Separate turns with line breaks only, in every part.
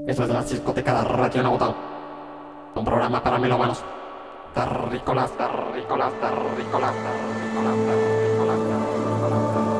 Eso es la discoteca radionauta, un programa para melómanos, terrícolas, terrícolas, terrícolas, terrícolas, terrícolas, terrícolas.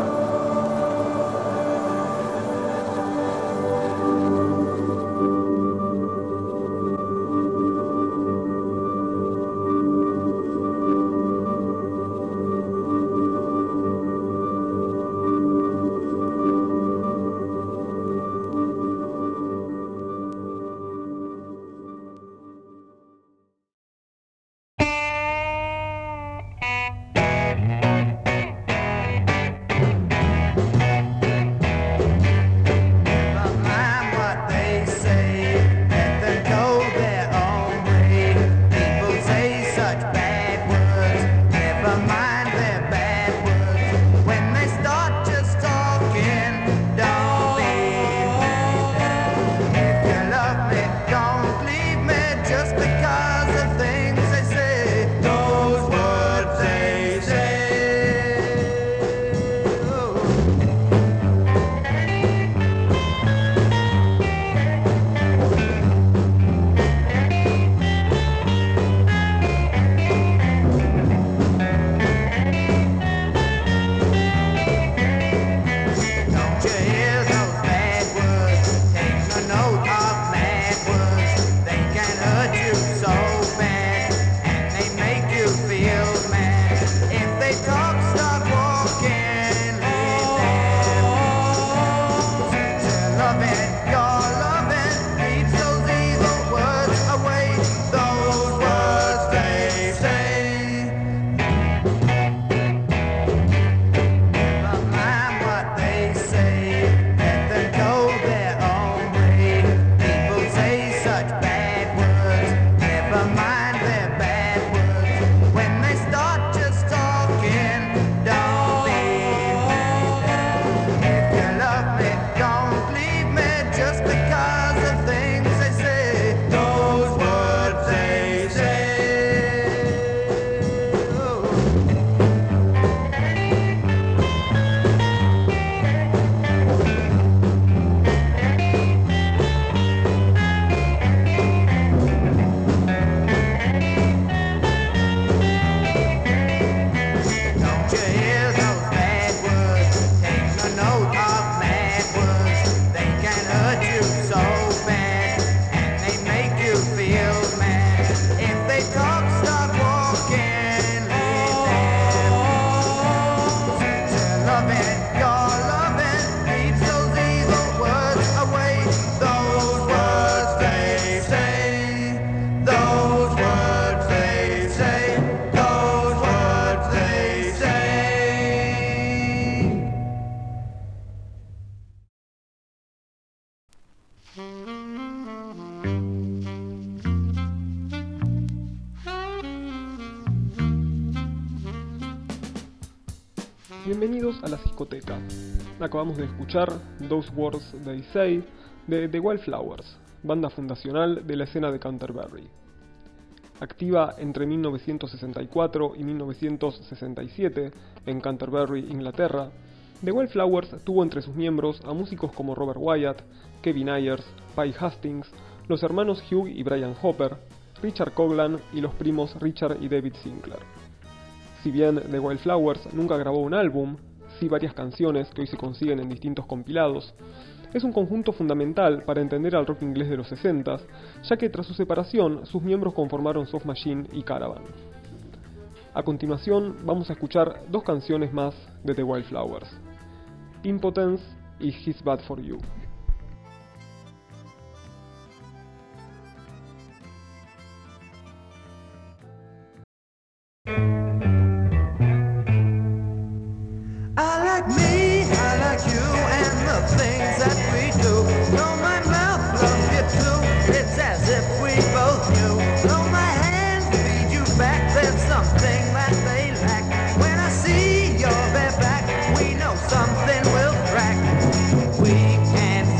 Bienvenidos a la discoteca. Acabamos de escuchar Those Words They Say de The Wildflowers, banda fundacional de la escena de Canterbury. Activa entre 1964 y 1967 en Canterbury, Inglaterra, The Wildflowers tuvo entre sus miembros a músicos como Robert Wyatt, Kevin Ayers, Pye Hastings, los hermanos Hugh y Brian Hopper, Richard Coughlan y los primos Richard y David Sinclair. Si bien The Wildflowers nunca grabó un álbum, sí varias canciones que hoy se consiguen en distintos compilados, es un conjunto fundamental para entender al rock inglés de los 60s, ya que tras su separación sus miembros conformaron Soft Machine y Caravan. A continuación vamos a escuchar dos canciones más de The Wildflowers, Impotence y He's Bad For You.
Things that we do. Though my mouth loves you too, it's as if we both knew. Though my hands feed you back, there's something that they lack. When I see your bare back, we know something will crack. We can't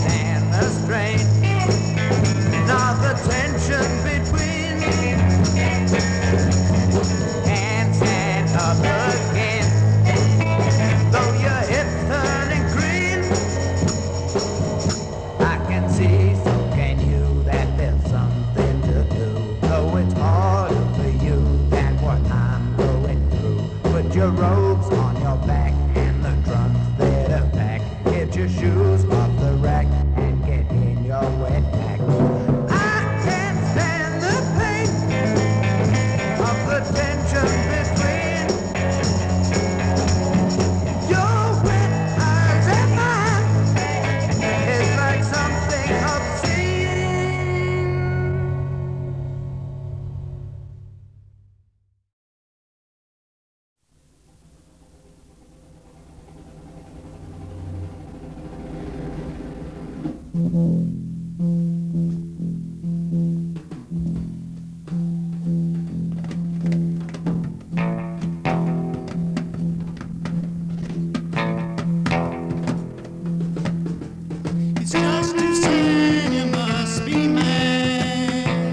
It's just too sad, you must be mad.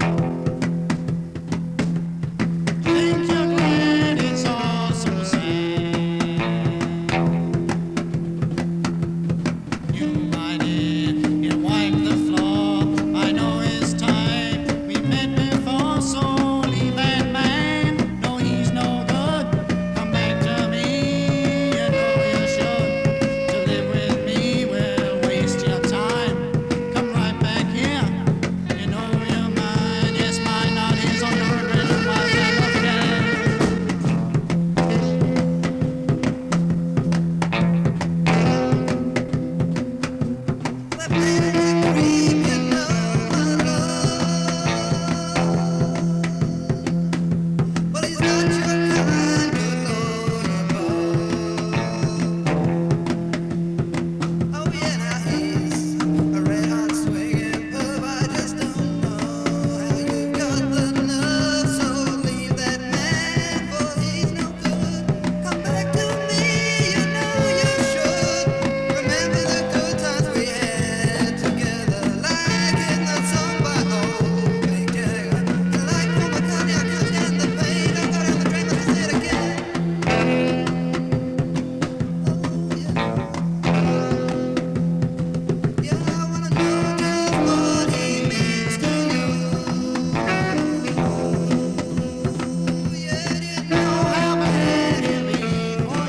Think you're glad, it's all so sad. You lied in and wiped the floor. I know his type. We met before, so leave that man. No, he's no good. Come back to me. You know you should. To live with me will waste your time. Come right back here. You know you're mine. Yes, mine, not his. On your regret, my son of God.
That man is a creep, you know, my love. Well, he's not your kind, good Lord above. Oh yeah, now he's a red-hot swinging pub. I just don't know how you got the nerve. So leave that man, for he's no good. Come back to me, you know you should. Remember the good times we had together, like in that song by old Mick Jagger. And like when McCartney, I can't stand the pain. I got on the train, let me say it again. Yeah, I wanna know just what he means to you. Yeah, didn't know how bad he'll be for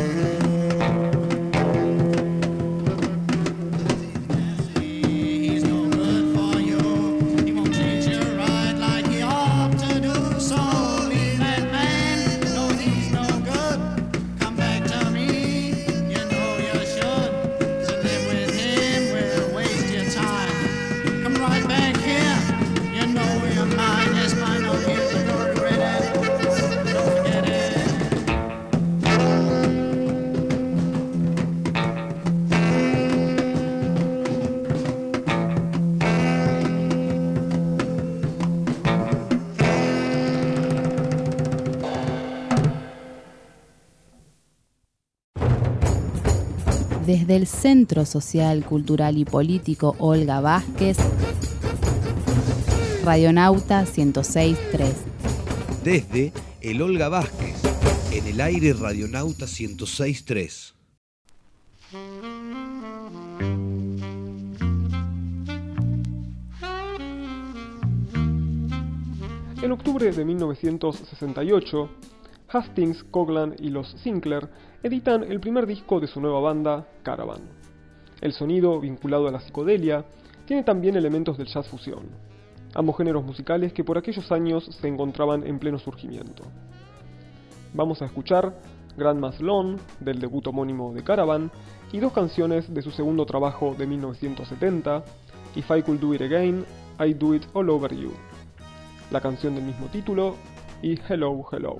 you.
He's no good for you. He won't treat you right like he ought to do. So leave that man. No, he's no good. Come back to me. You know you should. To live with him will waste your time. Come right back here. You know you're mine. Yes, mine. No, he's a don't regret it. Don't forget it.
Desde el Centro Social, Cultural y Político Olga Vázquez, Radionauta 106.3.
Desde el Olga Vázquez, en el aire Radionauta 106.3.
En octubre de 1968, Hastings, Coughlan y los Sinclair editan el primer disco de su nueva banda, Caravan. El sonido, vinculado a la psicodelia, tiene también elementos del jazz fusión, ambos géneros musicales que por aquellos años se encontraban en pleno surgimiento. Vamos a escuchar Grandma's Lawn, del debut homónimo de Caravan, y dos canciones de su segundo trabajo de 1970, If I Could Do It Again, I'd Do It All Over You, la canción del mismo título, y Hello, Hello.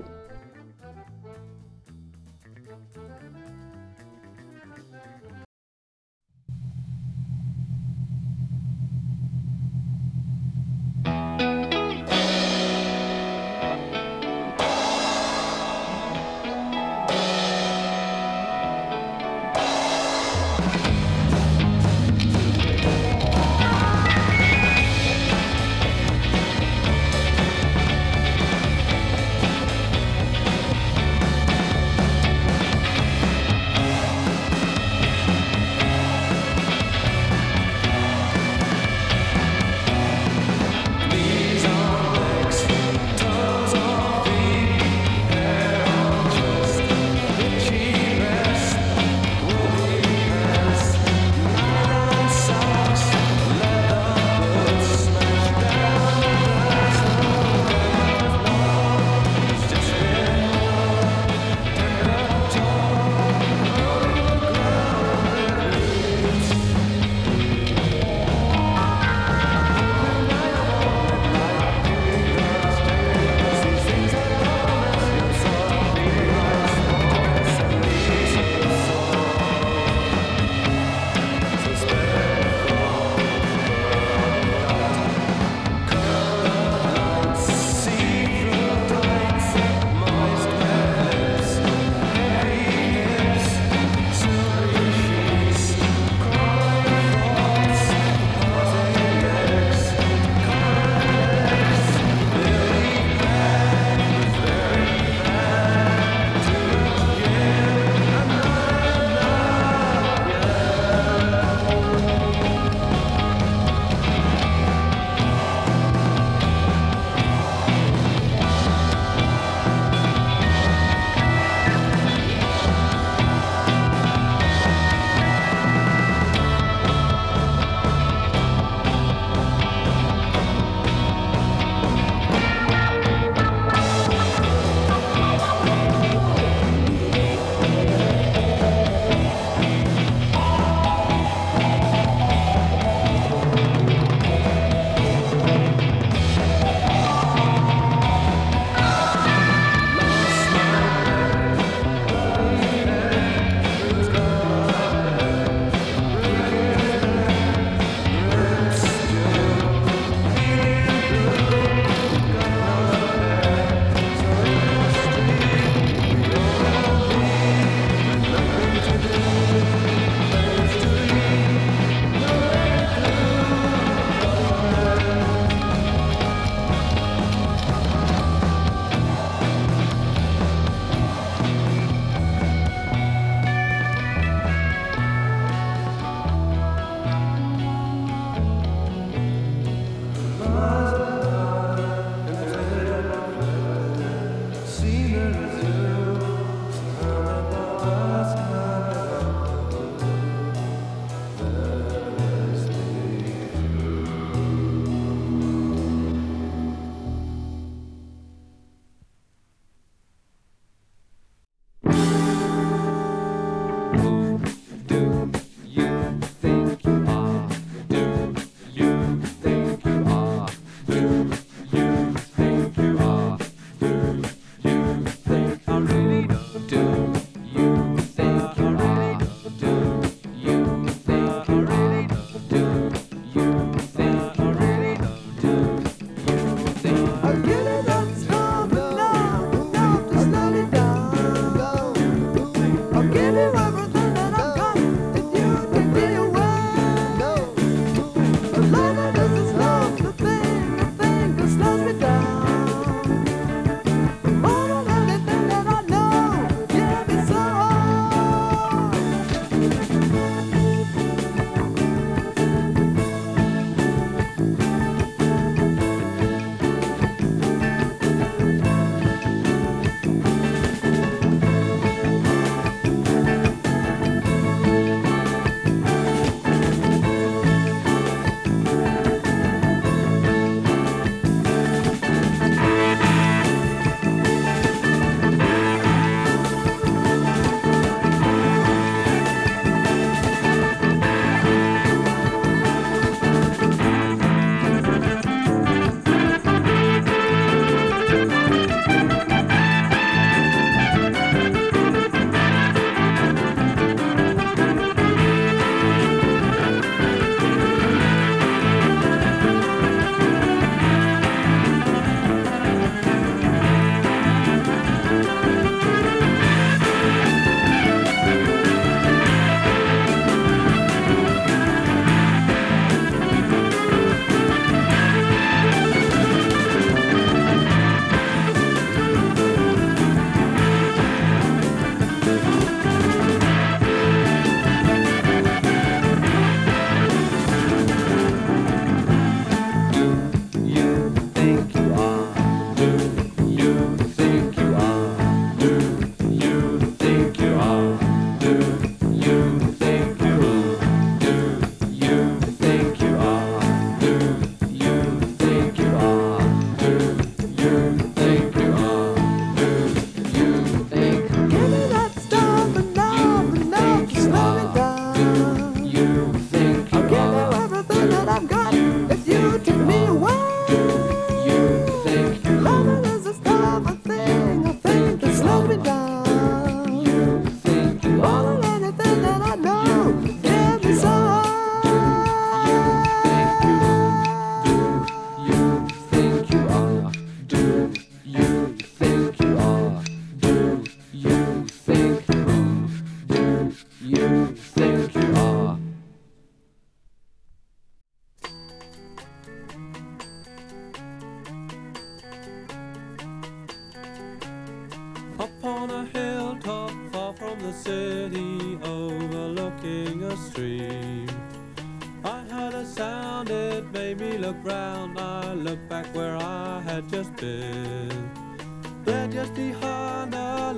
the stream. I heard a sound, it made me look round. I looked back where I had just been. There just behind the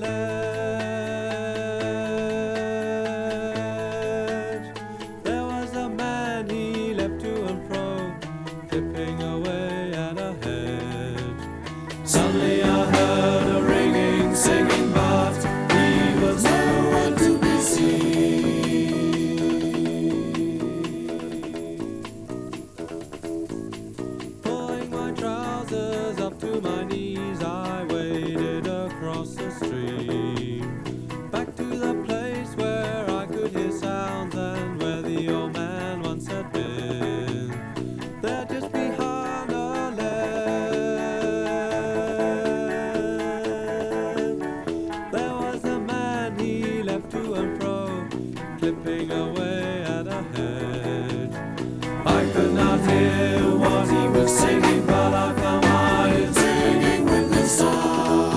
ledge, there was a man, he leapt to and fro, clipping away at a hedge. Suddenly I heard a ringing, singing, but he was nowhere to be seen. Pulling my trousers up to my knees, I waded across the stream, back to the place where I could hear sounds and where the old man once had been. There just behind the ledge, there was a man, he leapt to and fro, clipping away at a hedge. I could not hear what he was singing, but I found my ears ringing with the song.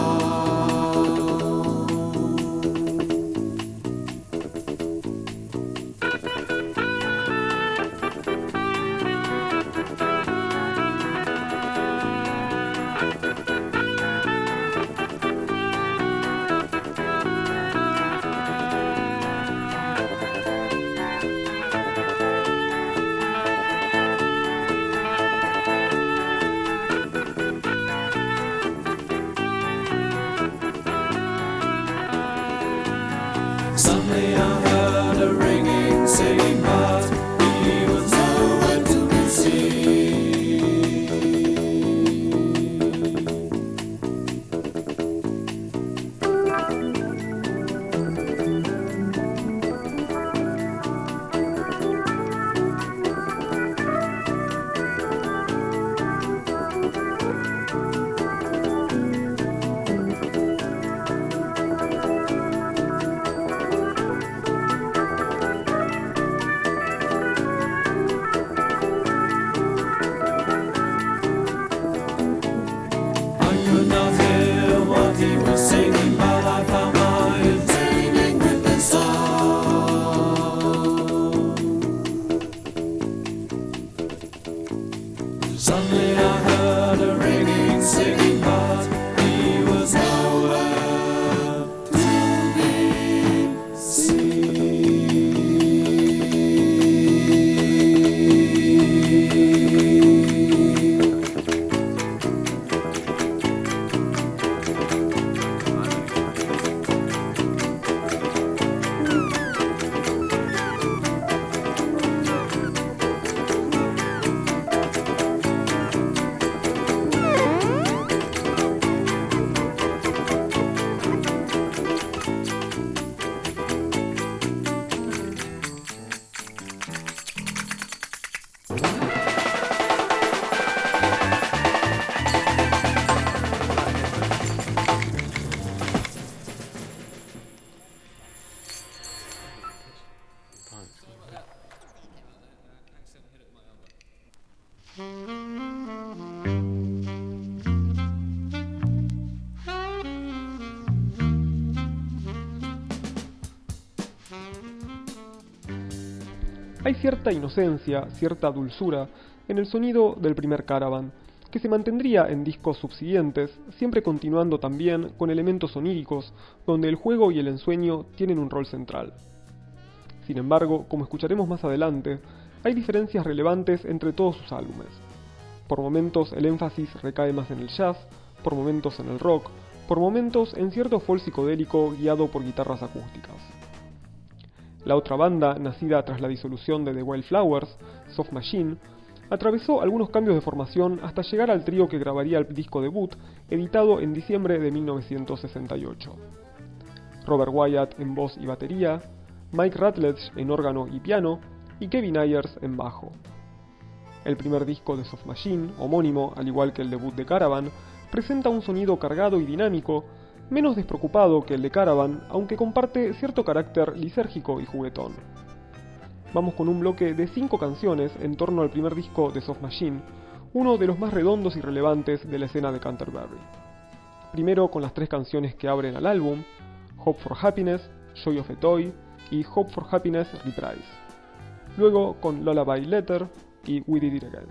Suddenly I heard a ringing, singing, but he was nowhere to be seen. I could not hear what he was singing, but I found my ears ringing with the song. Suddenly I heard a ringing, singing, but he was nowhere to be seen.
Hay cierta inocencia, cierta dulzura en el sonido del primer Caravan, que se mantendría en discos subsiguientes, siempre continuando también con elementos oníricos, donde el juego y el ensueño tienen un rol central. Sin embargo, como escucharemos más adelante, hay diferencias relevantes entre todos sus álbumes. Por momentos el énfasis recae más en el jazz, por momentos en el rock, por momentos en cierto folk psicodélico guiado por guitarras acústicas. La otra banda, nacida tras la disolución de The Wildflowers, Soft Machine, atravesó algunos cambios de formación hasta llegar al trío que grabaría el disco debut, editado en diciembre de 1968. Robert Wyatt en voz y batería, Mike Rutledge en órgano y piano, y Kevin Ayers en bajo. El primer disco de Soft Machine, homónimo al igual que el debut de Caravan, presenta un sonido cargado y dinámico, menos despreocupado que el de Caravan, aunque comparte cierto carácter lisérgico y juguetón. Vamos con un bloque de 5 canciones en torno al primer disco de Soft Machine, uno de los más redondos y relevantes de la escena de Canterbury. Primero con las 3 canciones que abren al álbum, Hope for Happiness, Joy of a Toy y Hope for Happiness Reprise. luego con Lullaby Letter y We Did It Again.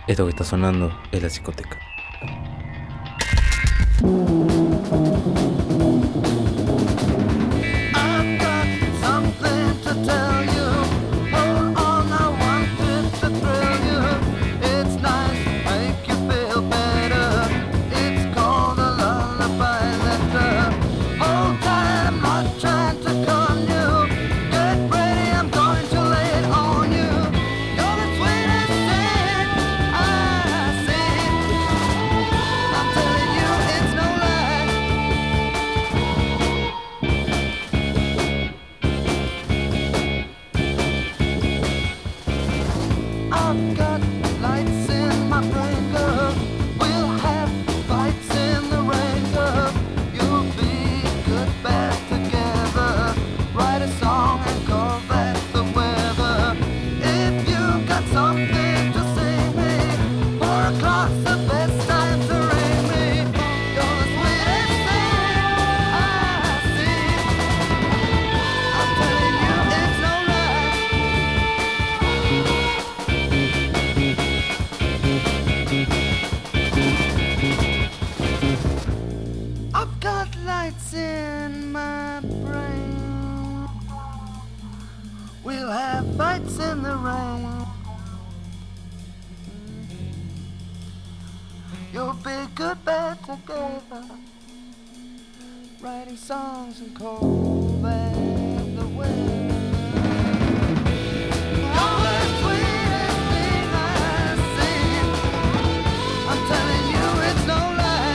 Esto que está sonando es la psicoteca.
I've got something to tell you. Hold on, I wanted to thrill you. It's nice, make you feel better. It's called a lullaby letter. Hold tight, I'm not trying to con you. Get ready, I'm going to lay it on you. You're the sweetest thing I see. I'm telling you, it's no lie. I've got lights in my brain, girl. We'll have fights in the rain, girl. You'll be good, bad together. Write a song and call that the weather. If you got something to say me, 4 o'clock's the best time to ring me. You're the sweetest thing I see. I'm telling you, it's no lie. I've got lights in my brain. We'll have fights in the rain. You'll be good, bad together. Writing songs and call that the weather. You're the sweetest thing I see. I'm telling you, it's no lie.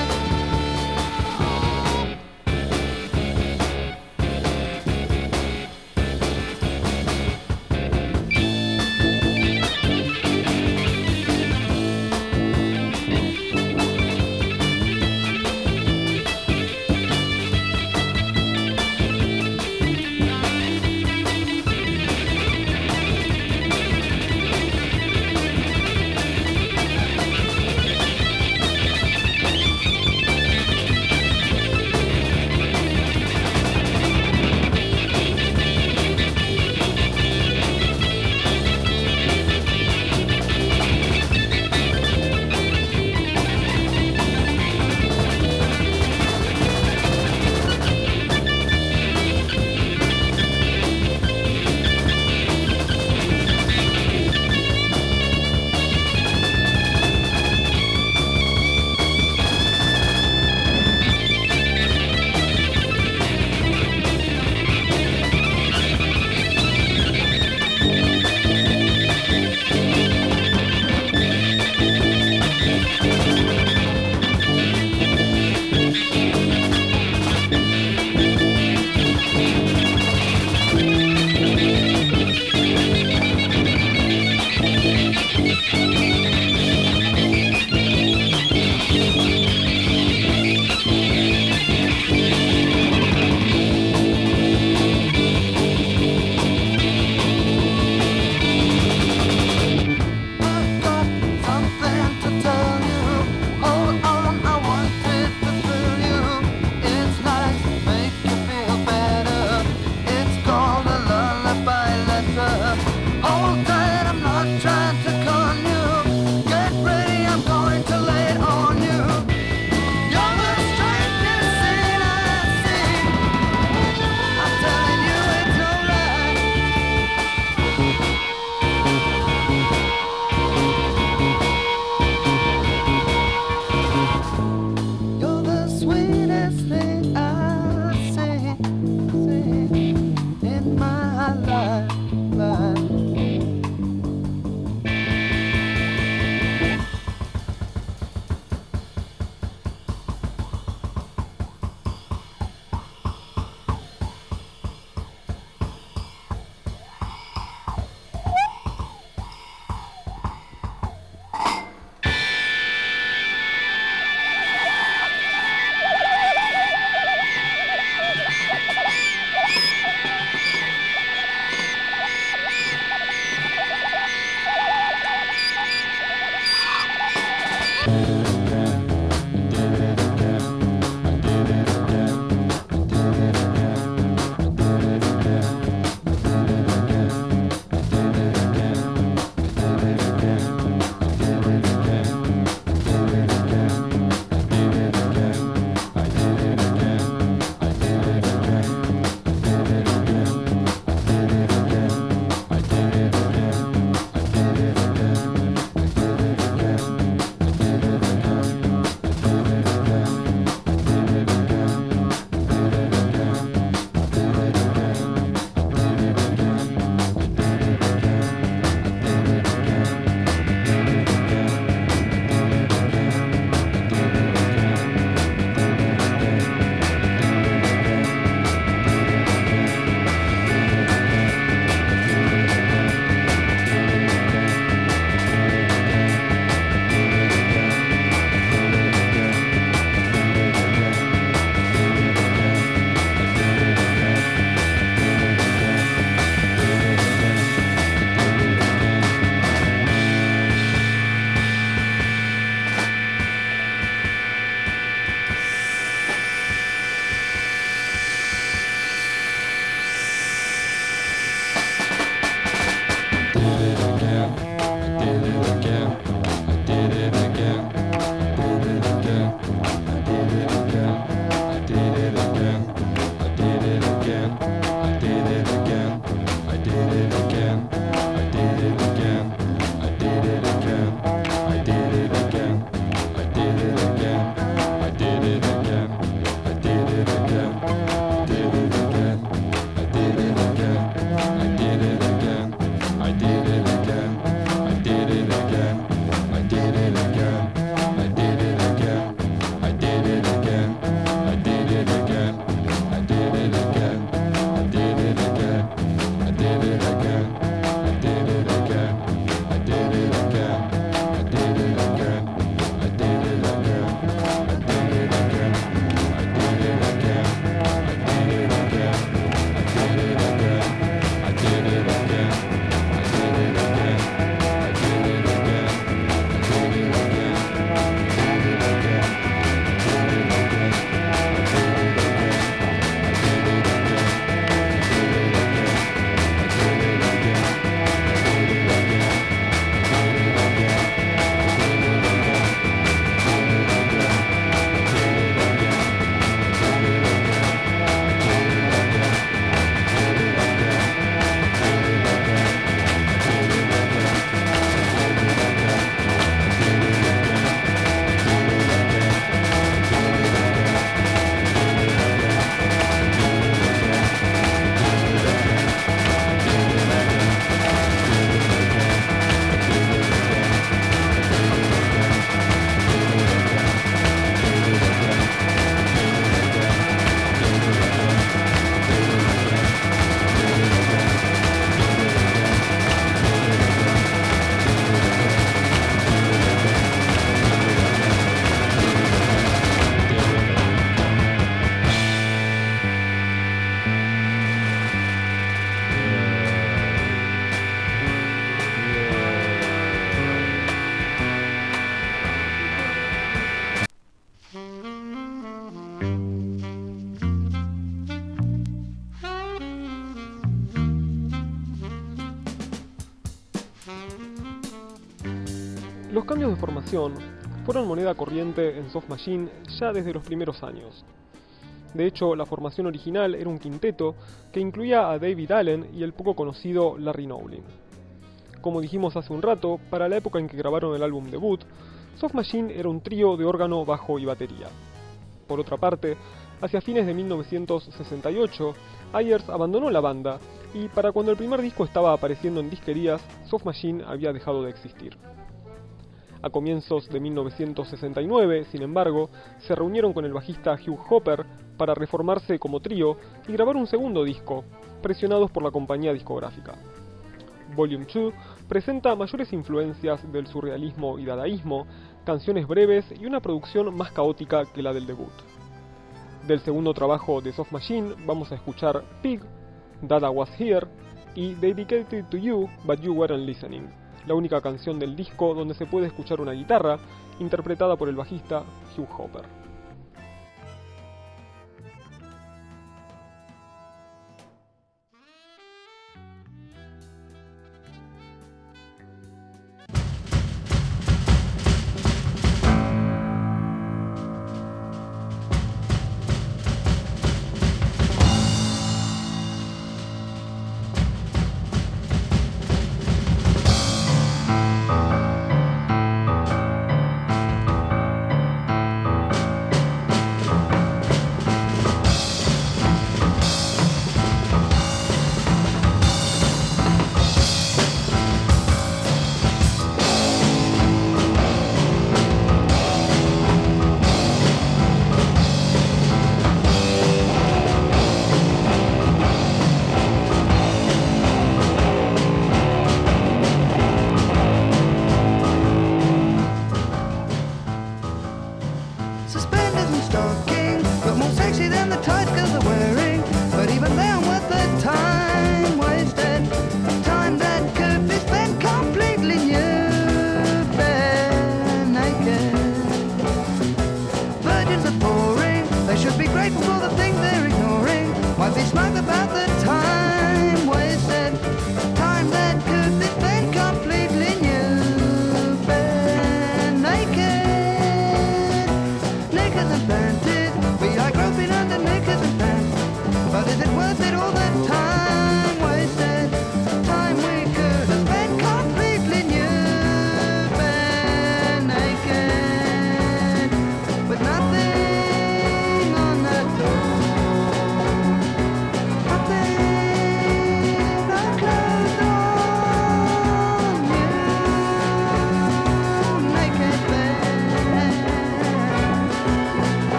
Los cambios de formación fueron moneda corriente en Soft Machine ya desde los primeros años. De hecho, la formación original era un quinteto que incluía a David Allen y el poco conocido Larry Nowlin. Como dijimos hace un rato, para la época en que grabaron el álbum debut, Soft Machine era un trío de órgano, bajo y batería. Por otra parte, hacia fines de 1968, Ayers abandonó la banda y para cuando el primer disco estaba apareciendo en disquerías, Soft Machine había dejado de existir. A comienzos de 1969, sin embargo, se reunieron con el bajista Hugh Hopper para reformarse como trío y grabar un segundo disco, presionados por la compañía discográfica. Volume 2 presenta mayores influencias del surrealismo y dadaísmo, canciones breves y una producción más caótica que la del debut. Del segundo trabajo de Soft Machine vamos a escuchar Pig, Dada Was Here y Dedicated to You But You Weren't Listening, la única canción del disco donde se puede escuchar una guitarra, interpretada por el bajista Hugh Hopper.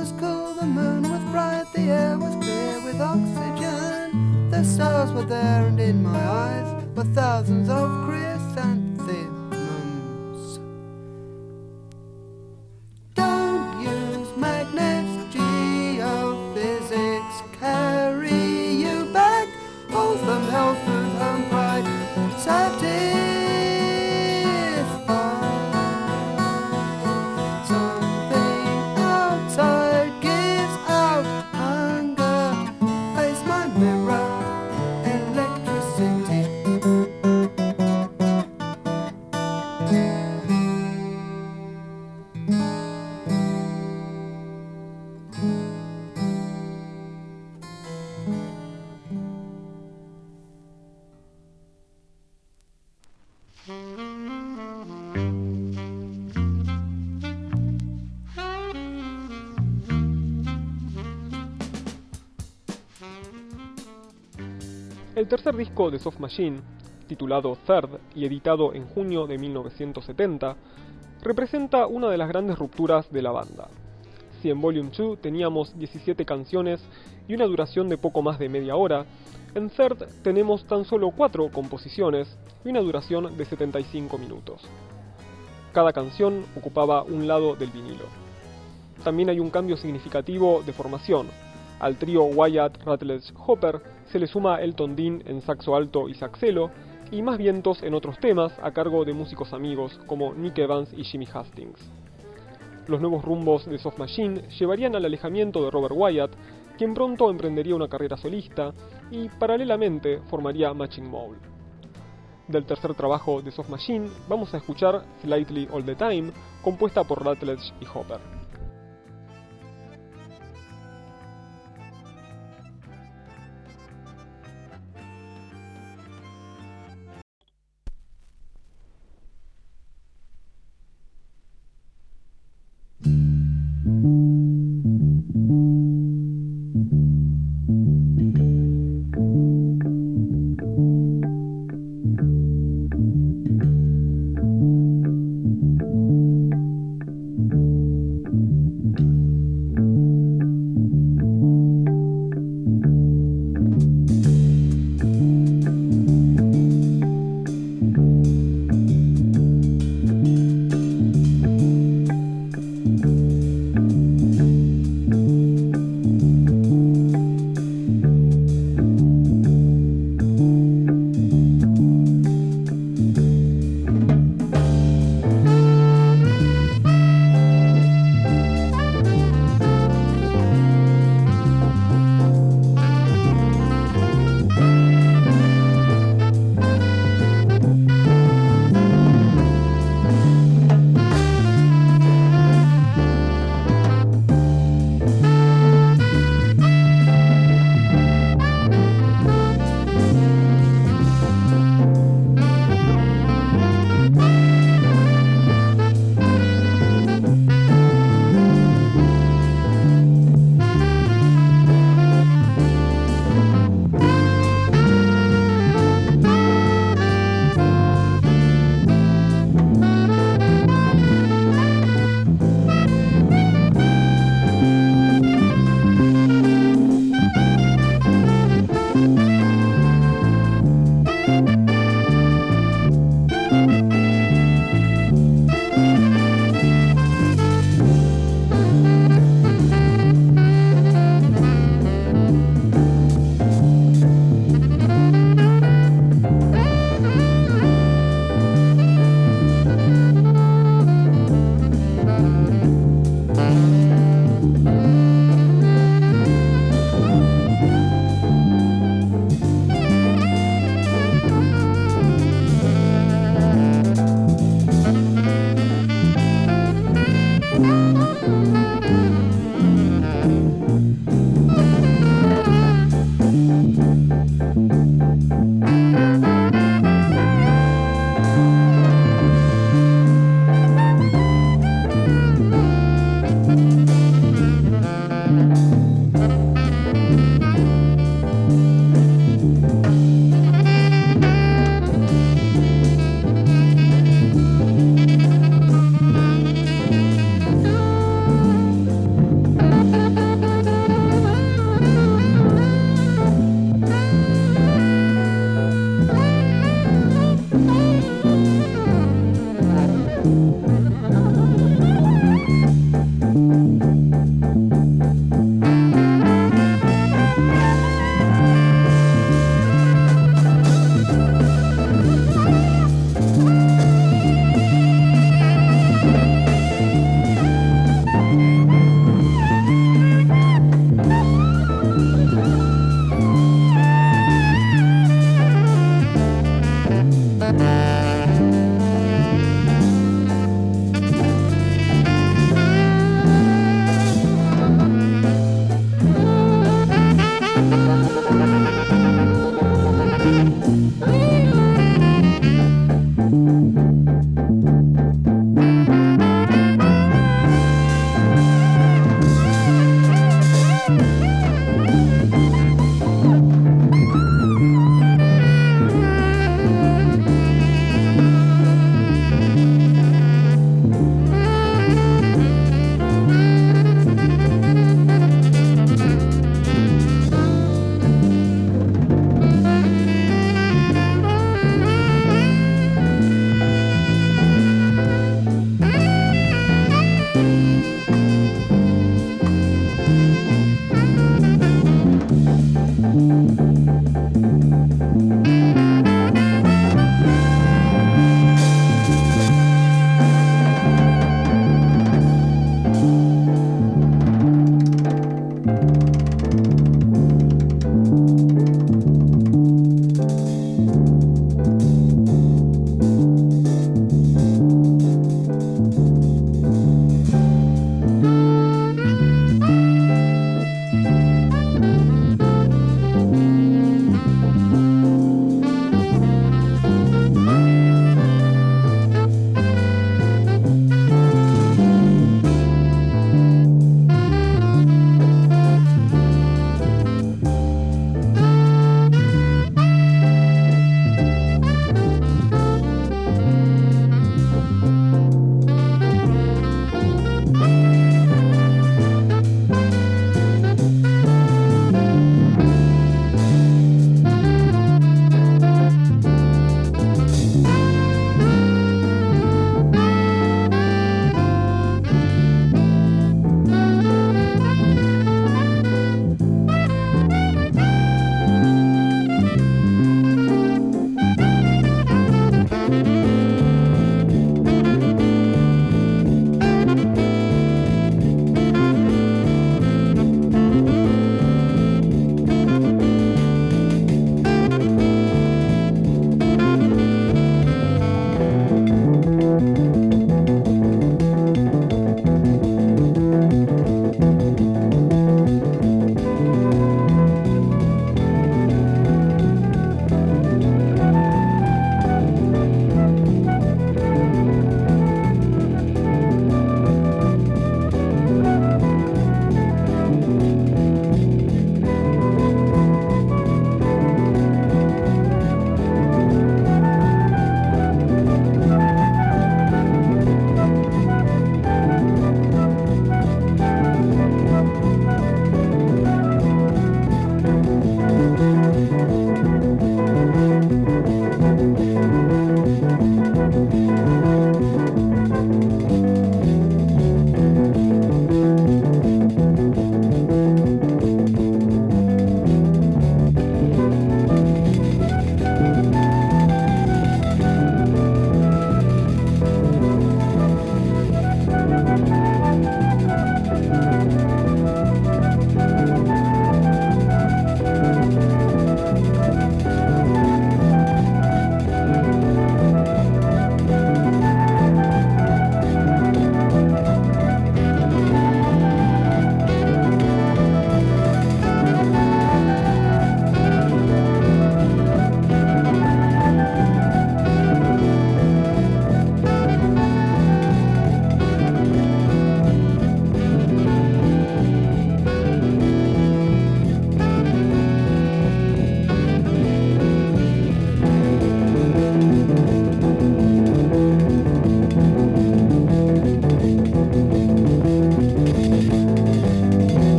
was cool, the moon was bright, the air was clear with oxygen. The stars were there, and in my eyes were thousands of chrysanthemums. Don't use magnets, geophysics carry you back. Wholesome health, food, home, pride, satisfied. Something outside gives out hunger. Face my mirror, electricity.
El tercer disco de Soft Machine, titulado Third y editado en junio de 1970, representa una de las grandes rupturas de la banda. Si en Volume 2 teníamos 17 canciones y una duración de poco más de media hora, en Third tenemos tan solo 4 composiciones y una duración de 75 minutos. Cada canción ocupaba un lado del vinilo. También hay un cambio significativo de formación. Al trío Wyatt, Rutledge, Hopper se le suma Elton Dean en saxo alto y saxelo, y más vientos en otros temas a cargo de músicos amigos como Nick Evans y Jimmy Hastings. Los nuevos rumbos de Soft Machine llevarían al alejamiento de Robert Wyatt, quien pronto emprendería una carrera solista y paralelamente formaría Matching Mole. Del tercer trabajo de Soft Machine vamos a escuchar Slightly All the Time, compuesta por Rutledge y Hopper.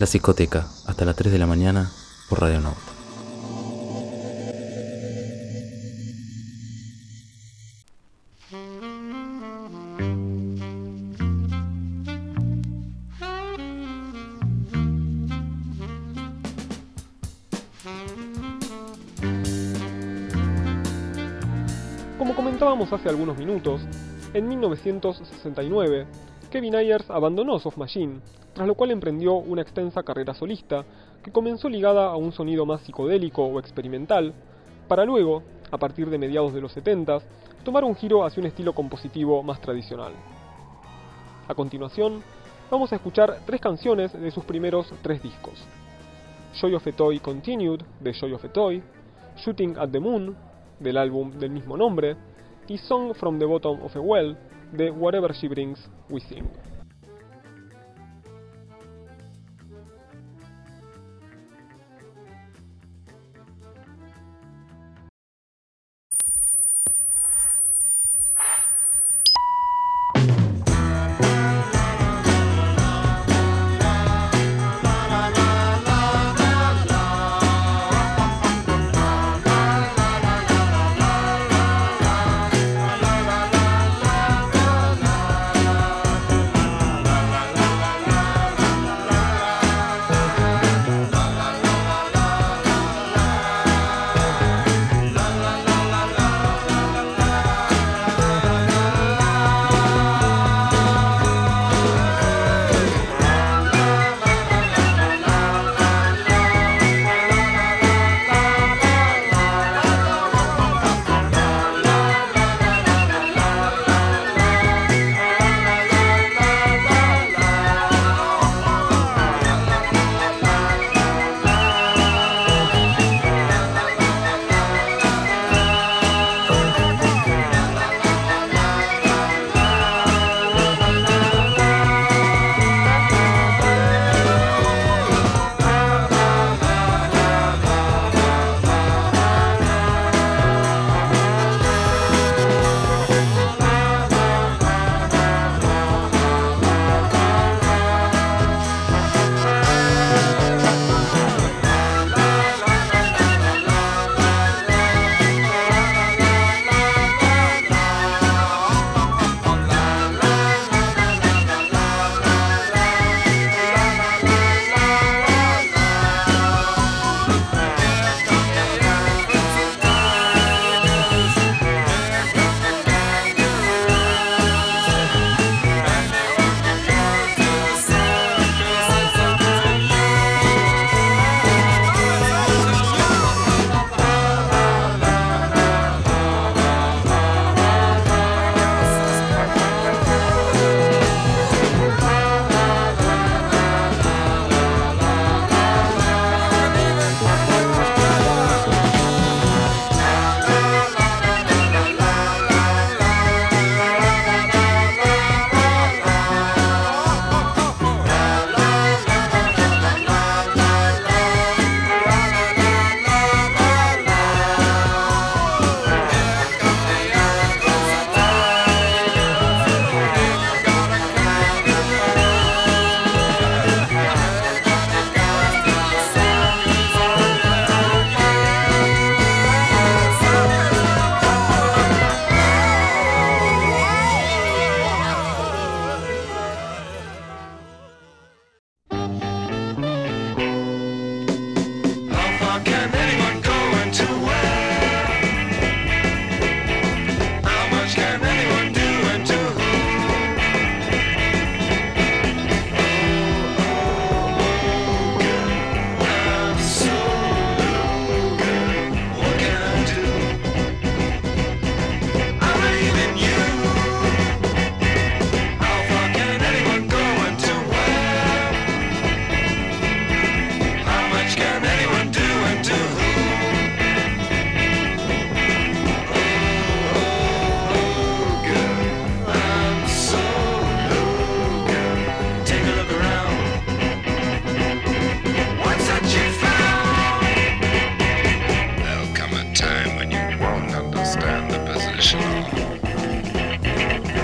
La Psicoteca, hasta las 3 de la mañana por Radio Nauta.
Como comentábamos hace algunos minutos, en 1969, Kevin Ayers abandonó Soft Machine, tras lo cual emprendió una extensa carrera solista que comenzó ligada a un sonido más psicodélico o experimental, para luego, a partir de mediados de los 70s, tomar un giro hacia un estilo compositivo más tradicional. A continuación, vamos a escuchar 3 canciones de sus primeros 3 discos: Joy of a Toy Continued, de Joy of a Toy, Shooting at the Moon, del álbum del mismo nombre, y Song from the Bottom of a Well, de Whatever She Brings, We Sing.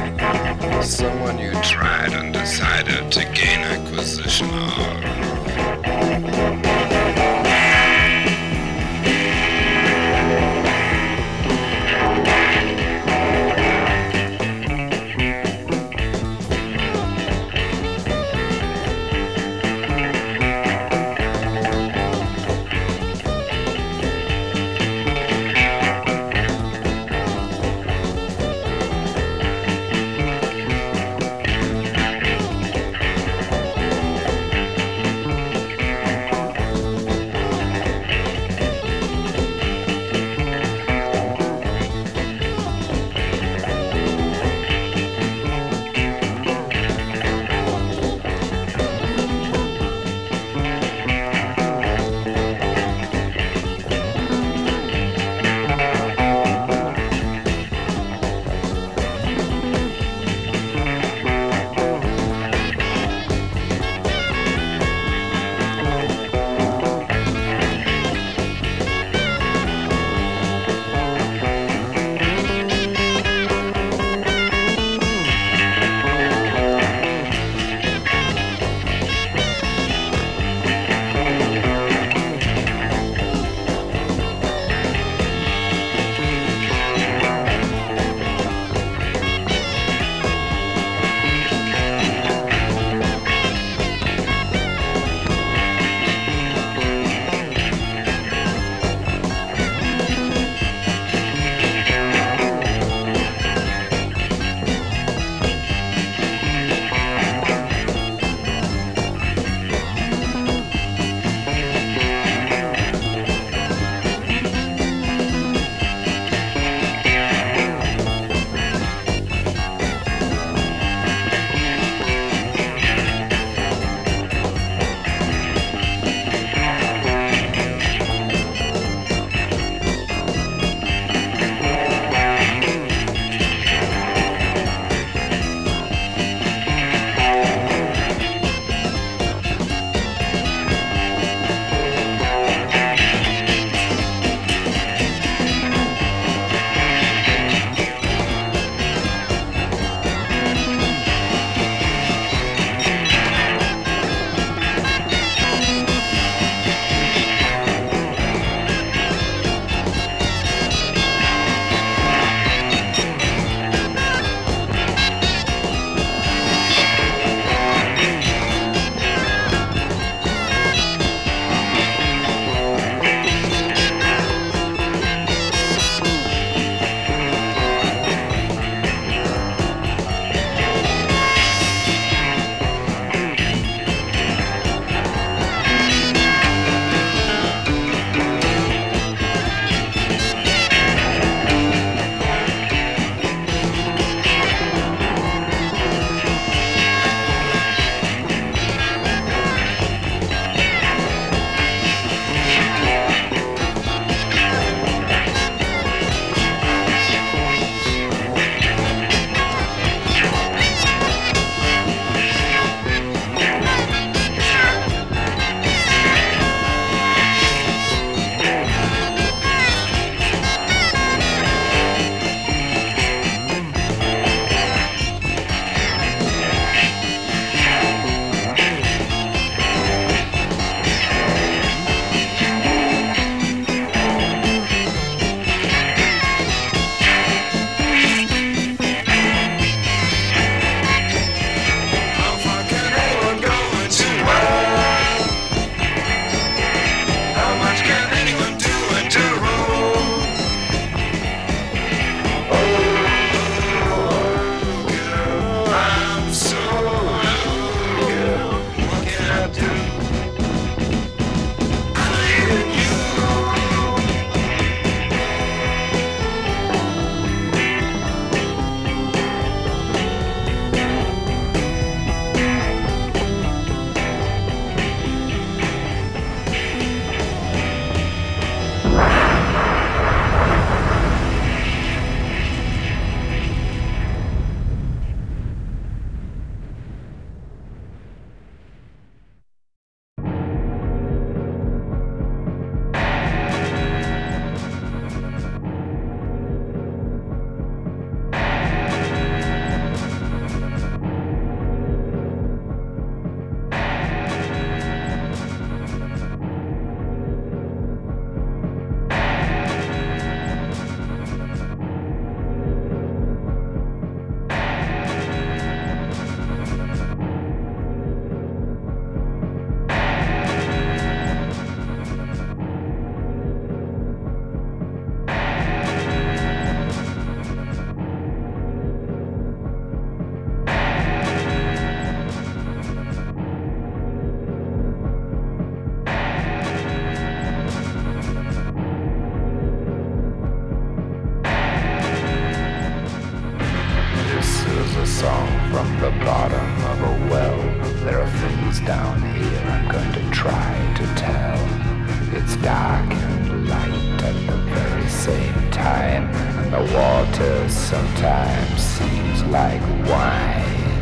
Someone you tried and decided to gain acquisition of. song from the bottom of a well. There are things down here I'm going to try to tell. It's dark and light at the very same time, and the water sometimes seems like wine.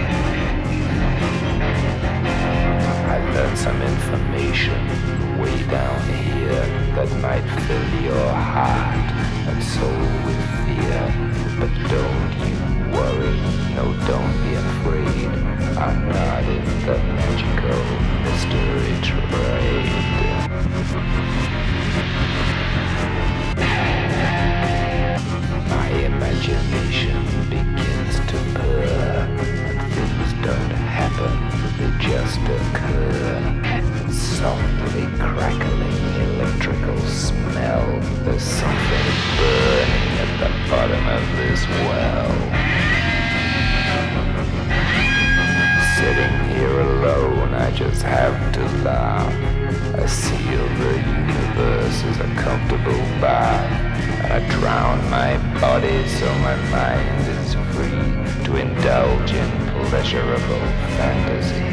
I learned some information way down here that might fill your heart and soul with fear. But don't you worry, no, don't be afraid. I'm not in the magical mystery trade. My imagination begins to purr, and things don't happen, they just occur. Softly crackling electrical smell. There's something burning at the bottom of this well. Sitting here alone, I just have to laugh. I seal the universe as a comfortable bath, and I drown my body so my mind is free to indulge in pleasurable fantasy.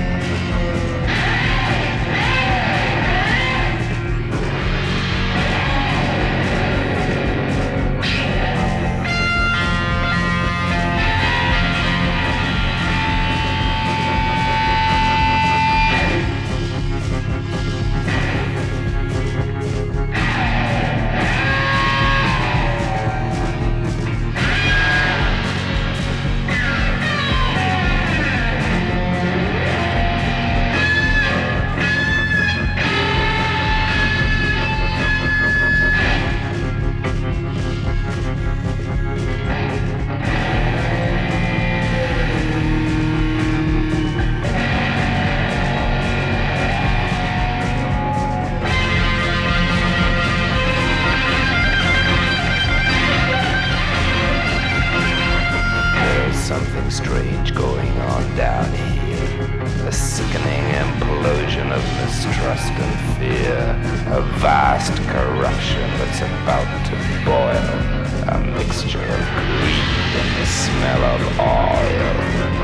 Strange going on down here. A sickening implosion of mistrust and fear. A vast corruption that's about to boil. A mixture of greed and the smell of oil.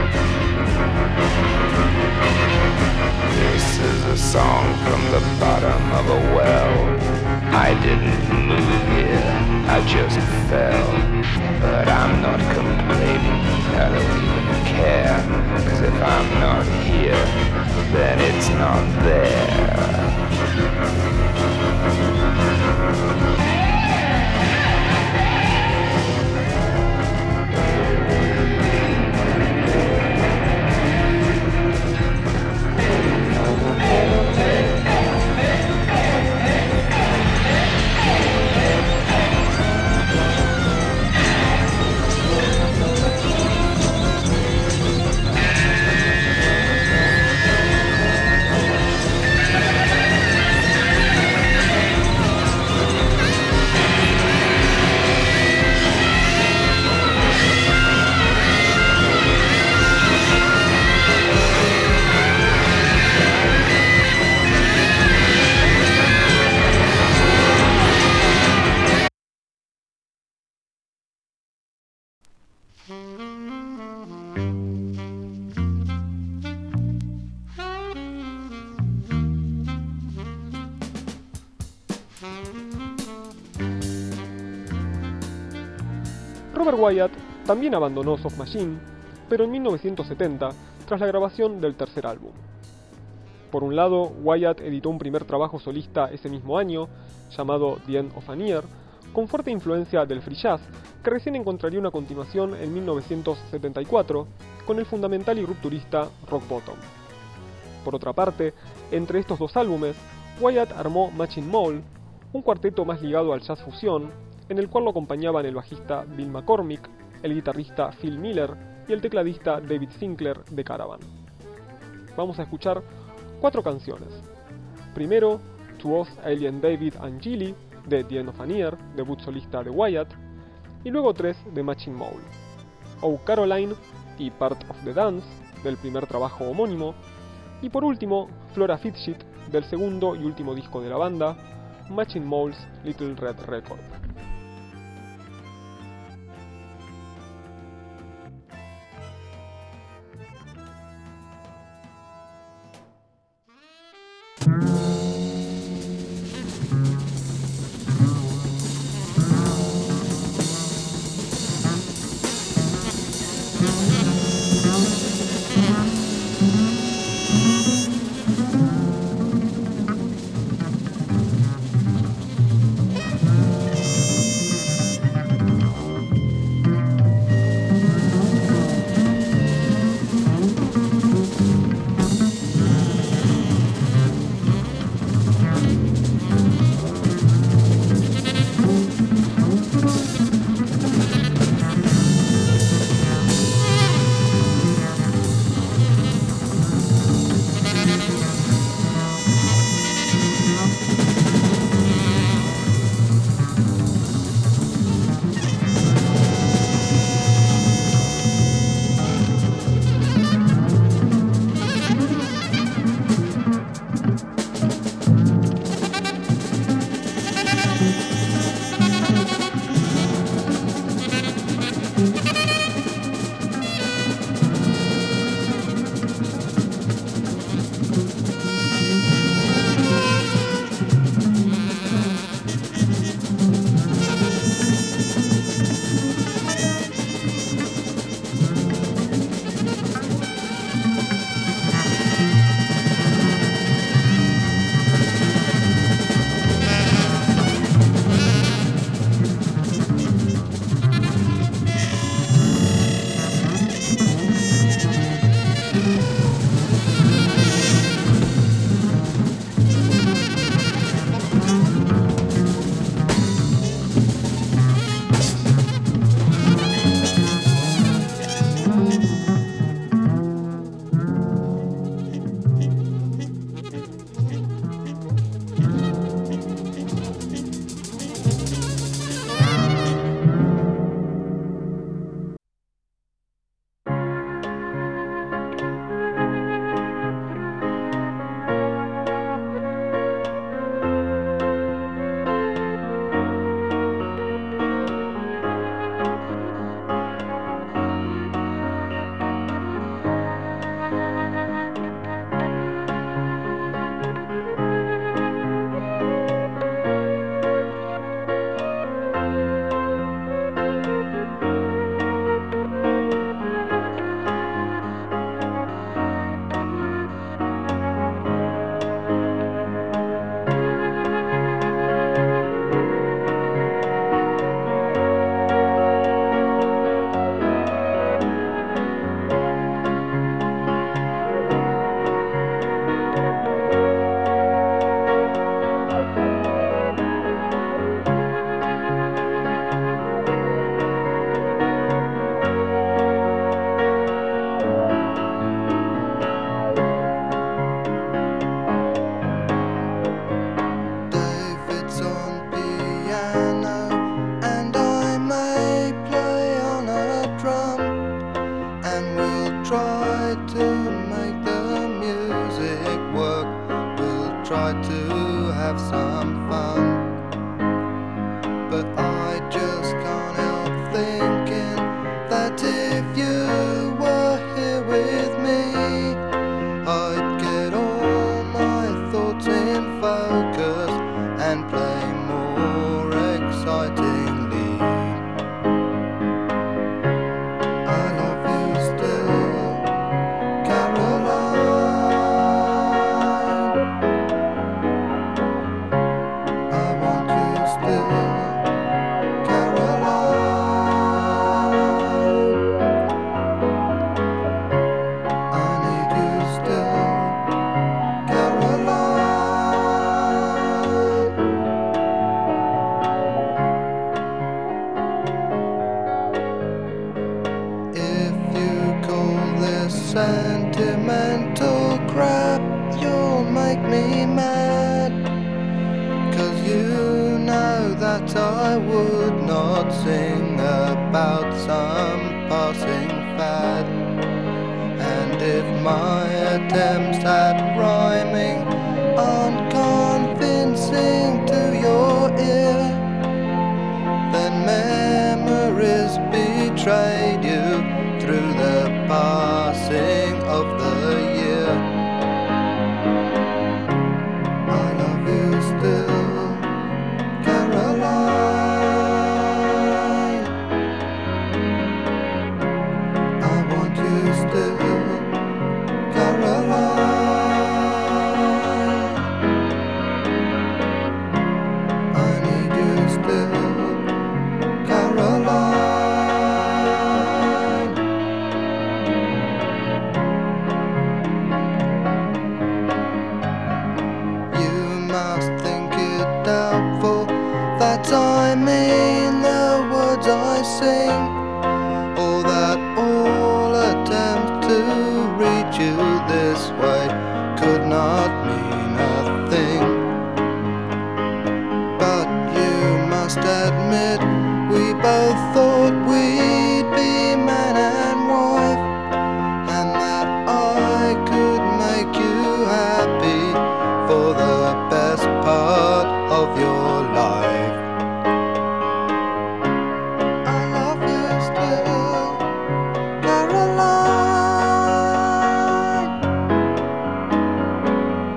This is a song from the bottom of a well. I didn't move here, I just fell. But I'm not complaining, I don't even care. 'Cause if I'm not here, then it's not there.
Robert Wyatt también abandonó Soft Machine, pero en 1970, tras la grabación del tercer álbum. Por un lado, Wyatt editó un primer trabajo solista ese mismo año, llamado The End of an Year, con fuerte influencia del free jazz, que recién encontraría una continuación en 1974, con el fundamental y rupturista Rock Bottom. Por otra parte, entre estos dos álbumes, Wyatt armó Matching Mole, un cuarteto más ligado al jazz fusión, en el cual lo acompañaban el bajista Bill McCormick, el guitarrista Phil Miller y el tecladista David Sinclair de Caravan. Vamos a escuchar 4 canciones. Primero, To Us, Alien David and Gilly, de The End of an Year, debut solista de Wyatt, y luego 3 de Matching Mole, Oh Caroline y Part of the Dance, del primer trabajo homónimo, y por último, Flora Fitchett, del segundo y último disco de la banda, Matching Mole's Little Red Record.
to make the music work. We'll try to have some fun. But I just can't help thinking that if you were here with me, I'd get all my thoughts in focus and play more excitingly. I love you still, Caroline. I want you still, Caroline. I need you still, Caroline. If you call this sentimental crap, you'll make me mad. 'Cause you know that I would not sing about some passing fad. And if my attempts at rhyming aren't convincing to your ear, then memories betrayed you through the passing of the year. I love you still, Caroline. I want you still, Caroline. I need you still, Caroline. You must think it doubtful that I mean the words I sing, or that all attempts to reach you this way could not mean a thing. But you must admit we both thought we'd be man and wife, and that I could make you happy for the best part of your life. I love you still, Caroline.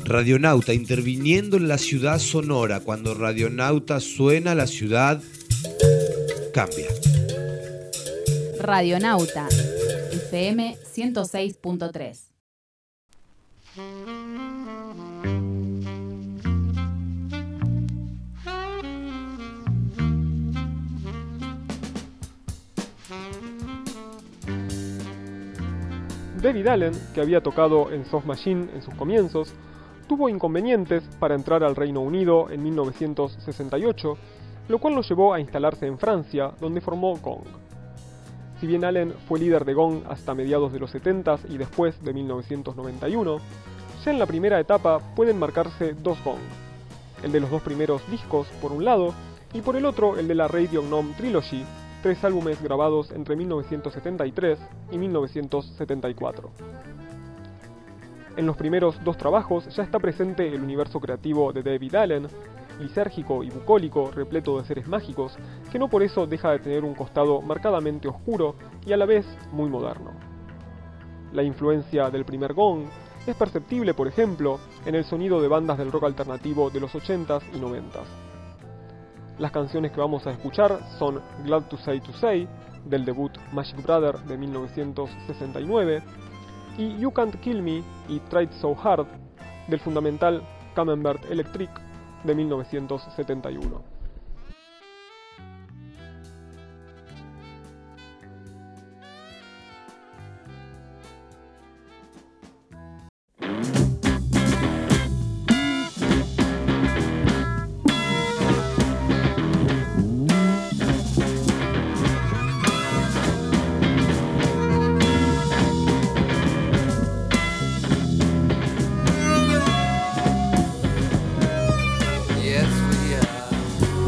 Radionauta interviniendo en la ciudad sonora. Cuando Radionauta suena, la ciudad cambia.
Radionauta, FM 106.3.
David Allen, que había tocado en Soft Machine en sus comienzos, tuvo inconvenientes para entrar al Reino Unido en 1968, lo cual lo llevó a instalarse en Francia, donde formó Gong. Si bien Allen fue líder de Gong hasta mediados de los 70s y después de 1991, ya en la primera etapa pueden marcarse dos Gong, el de los dos primeros discos por un lado, y por el otro el de la Radio Gnome Trilogy, 3 álbumes grabados entre 1973 y 1974. En los primeros dos trabajos ya está presente el universo creativo de David Allen, lisérgico y bucólico, repleto de seres mágicos, que no por eso deja de tener un costado marcadamente oscuro y a la vez muy moderno. La influencia del primer Gong es perceptible, por ejemplo, en el sonido de bandas del rock alternativo de los 80s y 90s. Las canciones que vamos a escuchar son Glad to Say, del debut Magic Brother de 1969, y You Can't Kill Me y Tried So Hard, del fundamental Camembert Electric de 1971.
Yes, we are.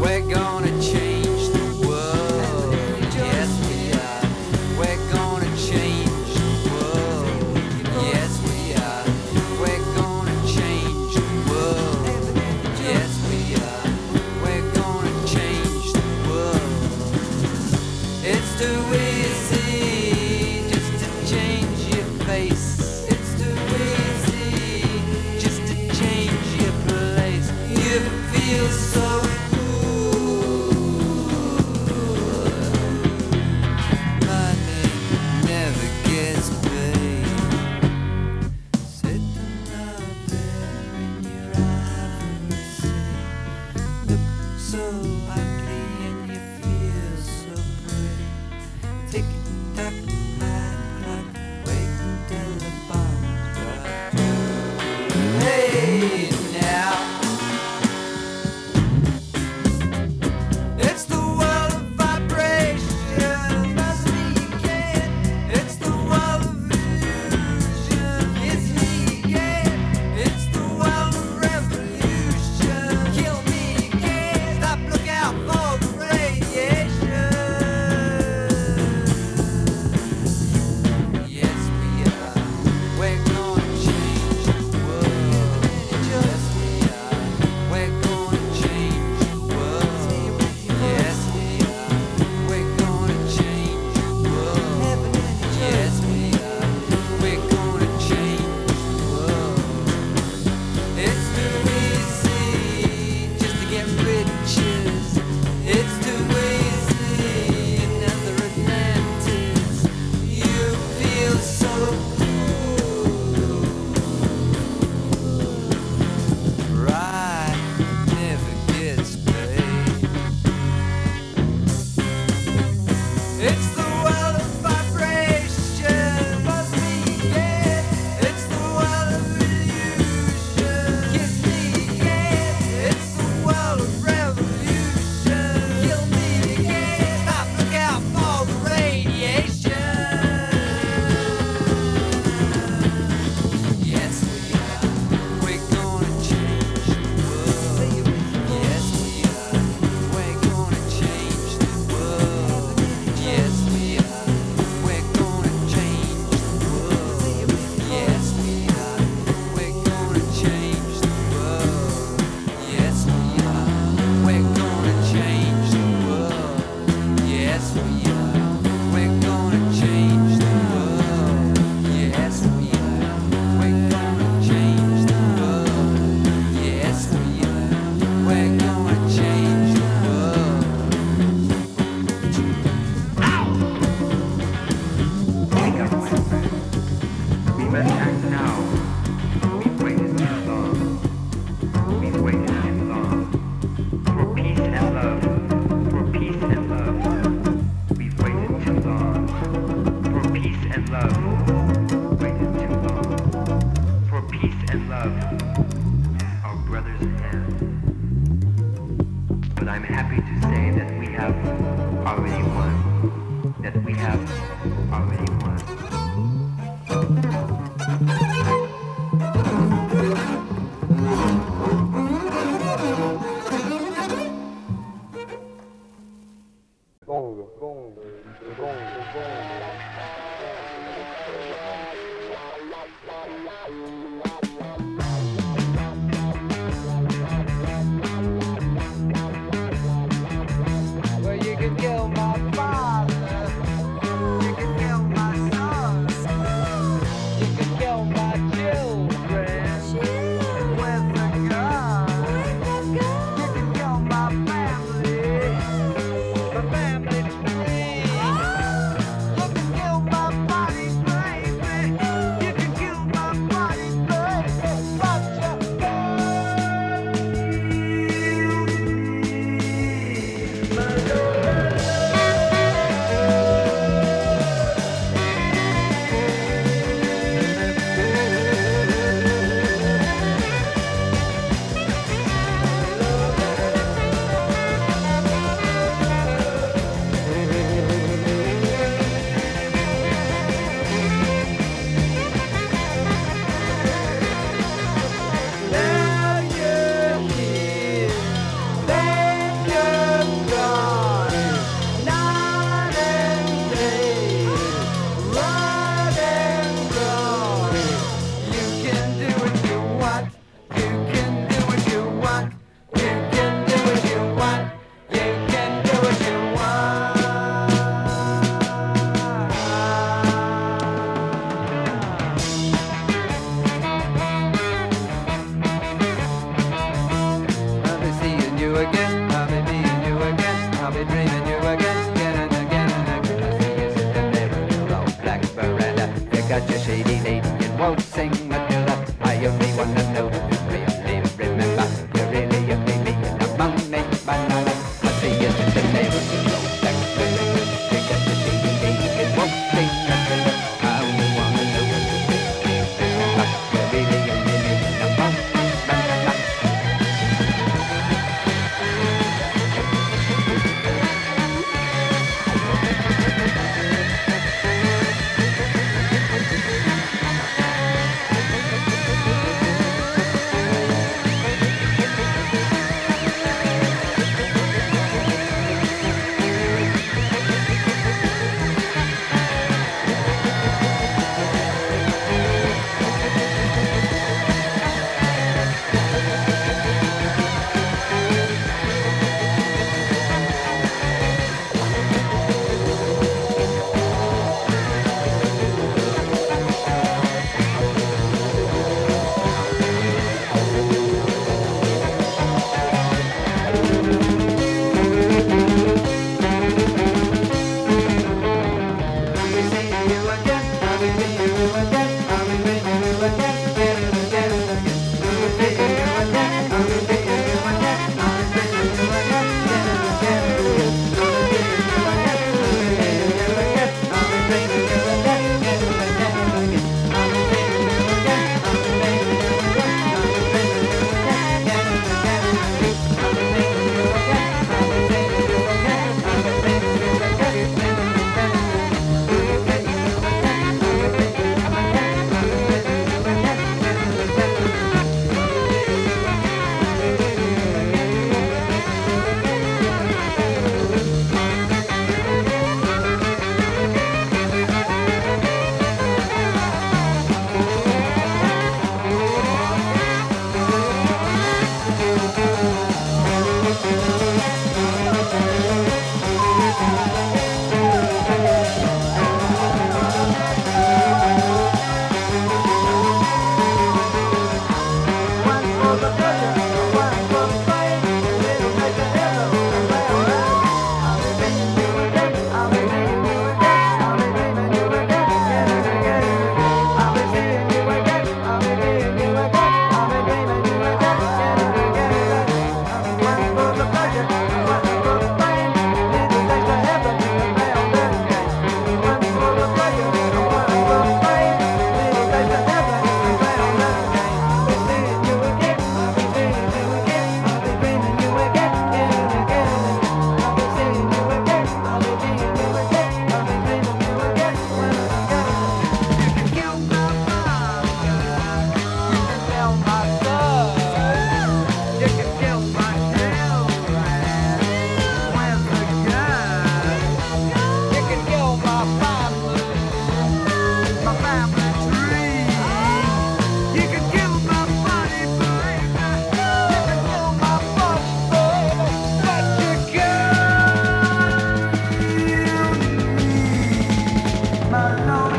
family tree. You can kill my body, baby. You can kill my body, baby. But you can't kill me. My Lord,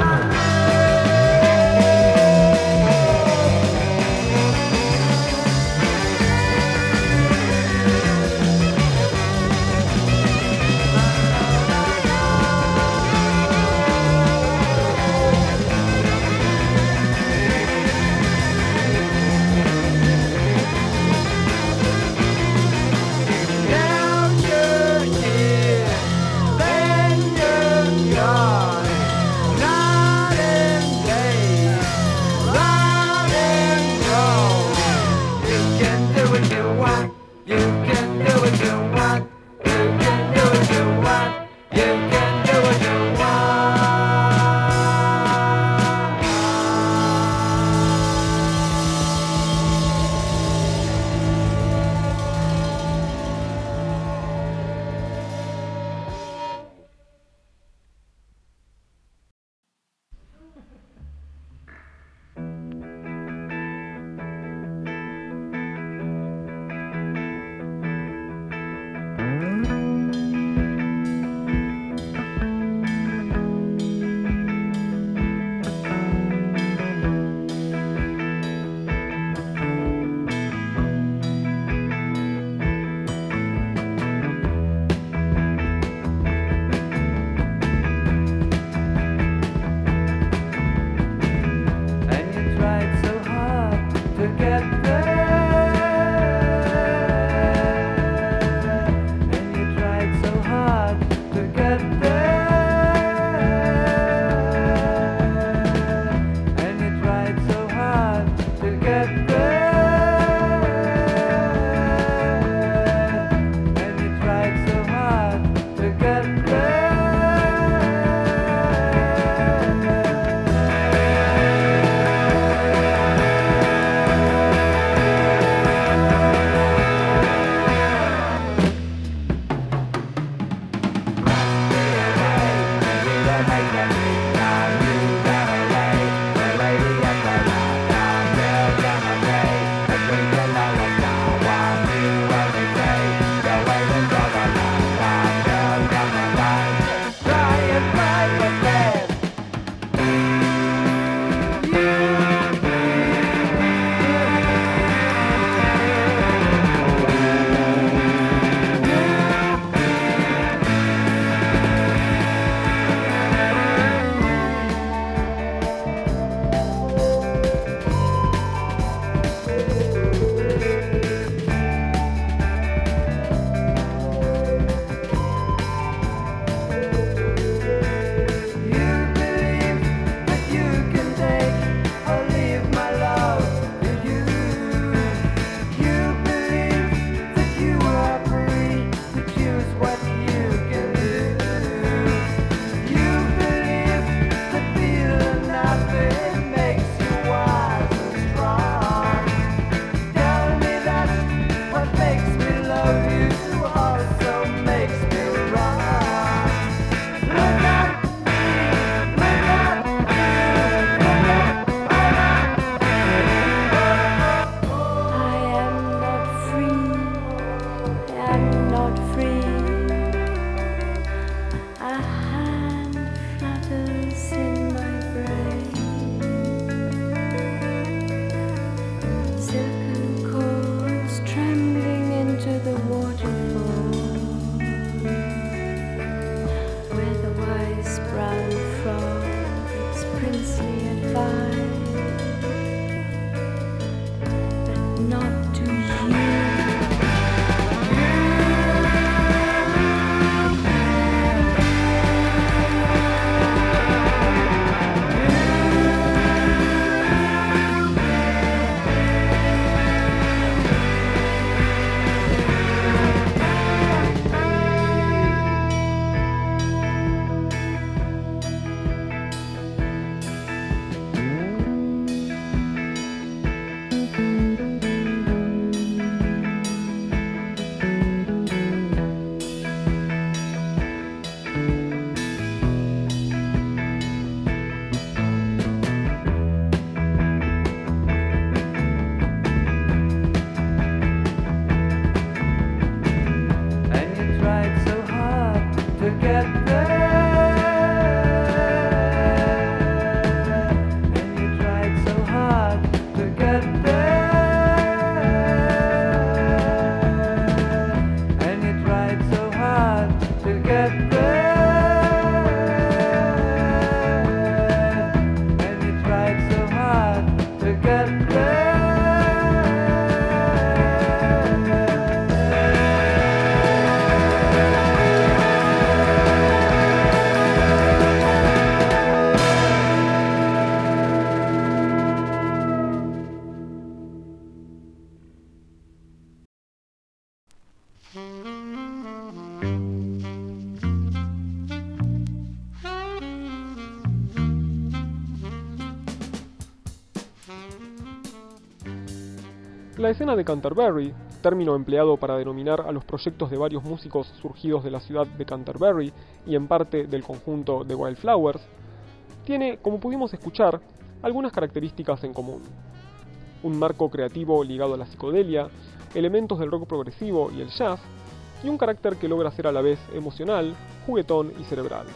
La escena de Canterbury, término empleado para denominar a los proyectos de varios músicos surgidos de la ciudad de Canterbury y en parte del conjunto de Wildflowers, tiene, como pudimos escuchar, algunas características en común. Un marco creativo ligado a la psicodelia, elementos del rock progresivo y el jazz, y un carácter que logra ser a la vez emocional, juguetón y cerebral.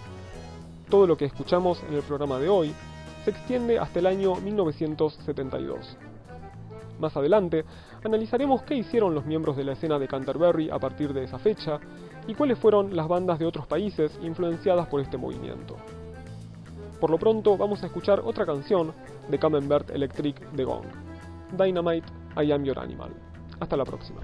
Todo lo que escuchamos en el programa de hoy se extiende hasta el año 1972. Más adelante, analizaremos qué hicieron los miembros de la escena de Canterbury a partir de esa fecha y cuáles fueron las bandas de otros países influenciadas por este movimiento. Por lo pronto, vamos a escuchar otra canción de Camembert Electric de Gong, Dynamite, I Am Your Animal. Hasta la próxima.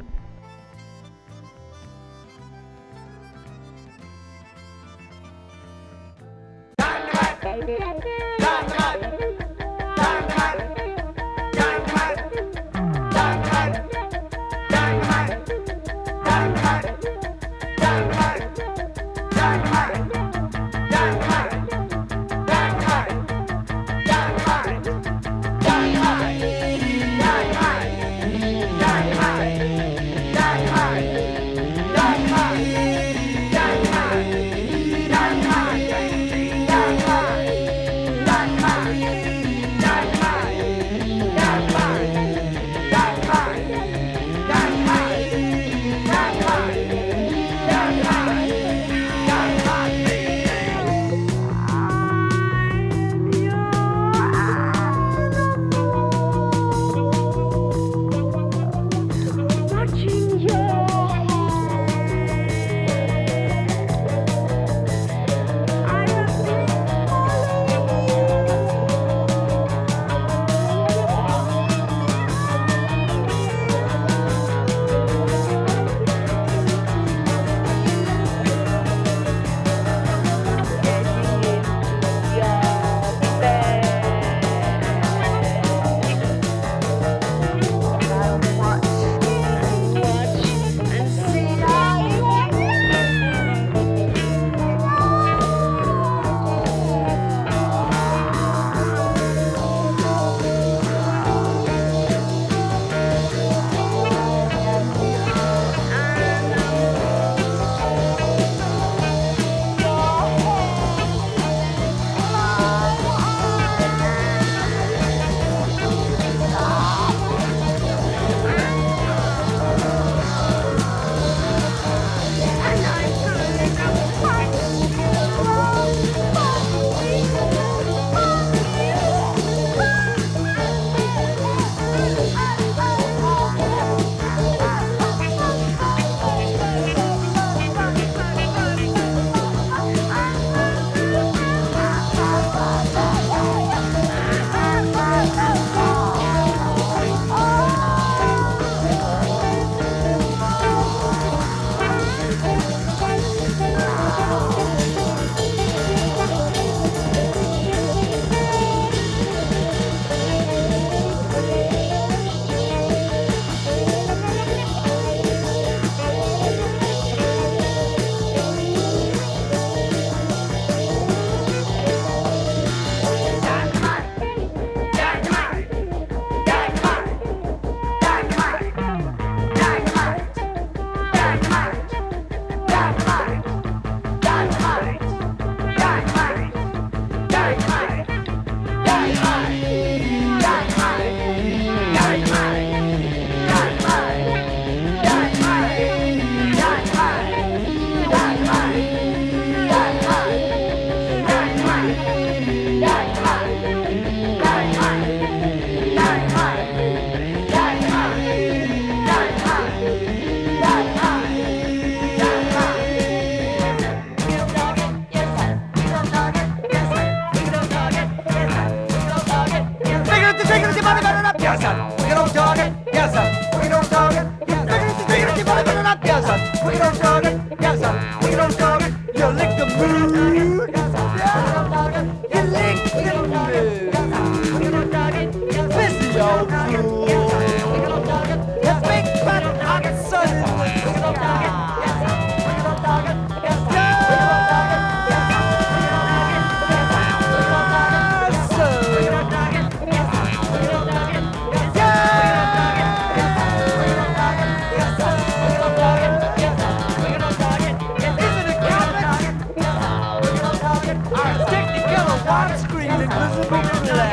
Yeah!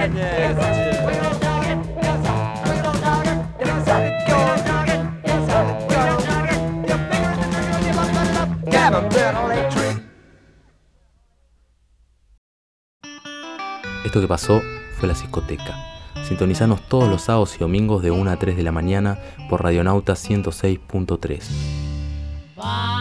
it. Yes, I do.
Esto que pasó fue La Ciscoteca. Sintonizanos todos los sábados y domingos de 1 a 3 de la mañana por Radionauta 106.3.